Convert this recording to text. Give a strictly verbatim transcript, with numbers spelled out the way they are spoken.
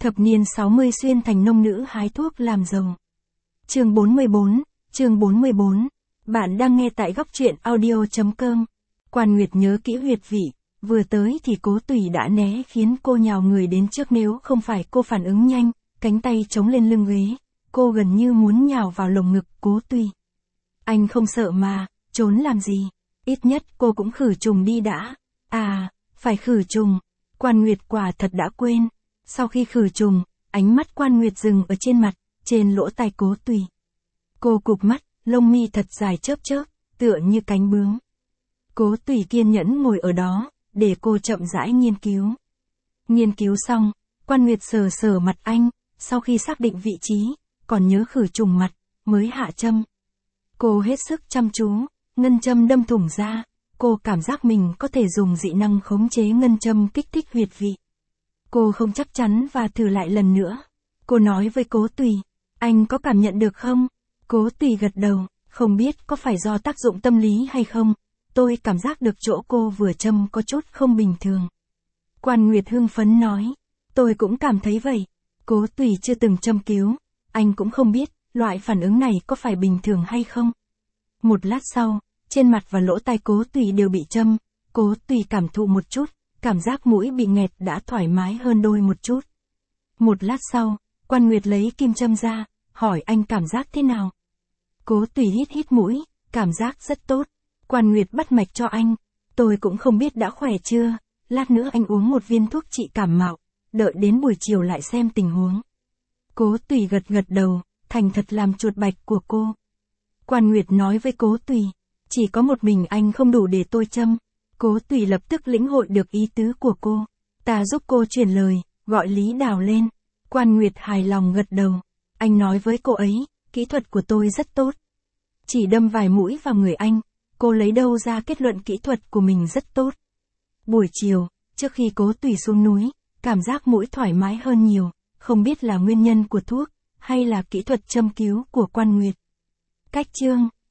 Thập niên sáu mươi xuyên thành nông nữ hái thuốc làm giàu. Chương bốn mươi bốn, chương bốn mươi bốn. Bạn đang nghe tại góc truyện audio chấm com. Quan Nguyệt nhớ kỹ huyệt vị, vừa tới thì Cố Tùy đã né khiến cô nhào người đến trước, nếu không phải cô phản ứng nhanh, cánh tay chống lên lưng ghế, cô gần như muốn nhào vào lồng ngực Cố Tùy. Anh không sợ mà, trốn làm gì, ít nhất cô cũng khử trùng đi đã. À, phải khử trùng, Quan Nguyệt quả thật đã quên. Sau khi khử trùng, ánh mắt Quan Nguyệt dừng ở trên mặt, trên lỗ tai Cố Tùy. Cô cụp mắt, lông mi thật dài chớp chớp, tựa như cánh bướm. Cố Tùy kiên nhẫn ngồi ở đó, để cô chậm rãi nghiên cứu. Nghiên cứu xong, Quan Nguyệt sờ sờ mặt anh, sau khi xác định vị trí, còn nhớ khử trùng mặt, mới hạ châm. Cô hết sức chăm chú, ngân châm đâm thủng ra, cô cảm giác mình có thể dùng dị năng khống chế ngân châm kích thích huyệt vị. Cô không chắc chắn và thử lại lần nữa. Cô nói với Cố Tùy, anh có cảm nhận được không? Cố Tùy gật đầu, không biết có phải do tác dụng tâm lý hay không, tôi cảm giác được chỗ cô vừa châm có chút không bình thường. Quan Nguyệt hưng phấn nói, tôi cũng cảm thấy vậy. Cố Tùy chưa từng châm cứu, anh cũng không biết, loại phản ứng này có phải bình thường hay không. Một lát sau, trên mặt và lỗ tai Cố Tùy đều bị châm, Cố Tùy cảm thụ một chút, cảm giác mũi bị nghẹt đã thoải mái hơn đôi một chút. Một lát sau, Quan Nguyệt lấy kim châm ra, hỏi anh cảm giác thế nào. Cố Tùy hít hít mũi, cảm giác rất tốt. Quan Nguyệt bắt mạch cho anh, tôi cũng không biết đã khỏe chưa, lát nữa anh uống một viên thuốc trị cảm mạo, đợi đến buổi chiều lại xem tình huống. Cố Tùy gật gật đầu, thành thật làm chuột bạch của cô. Quan Nguyệt nói với Cố Tùy, chỉ có một mình anh không đủ để tôi châm. Cố Tùy lập tức lĩnh hội được ý tứ của cô. Ta giúp cô truyền lời, gọi Lý Đào lên. Quan Nguyệt hài lòng gật đầu. Anh nói với cô ấy, kỹ thuật của tôi rất tốt. Chỉ đâm vài mũi vào người anh, cô lấy đâu ra kết luận kỹ thuật của mình rất tốt. Buổi chiều, trước khi Cố Tùy xuống núi, cảm giác mũi thoải mái hơn nhiều, không biết là nguyên nhân của thuốc, hay là kỹ thuật châm cứu của Quan Nguyệt. Cách chương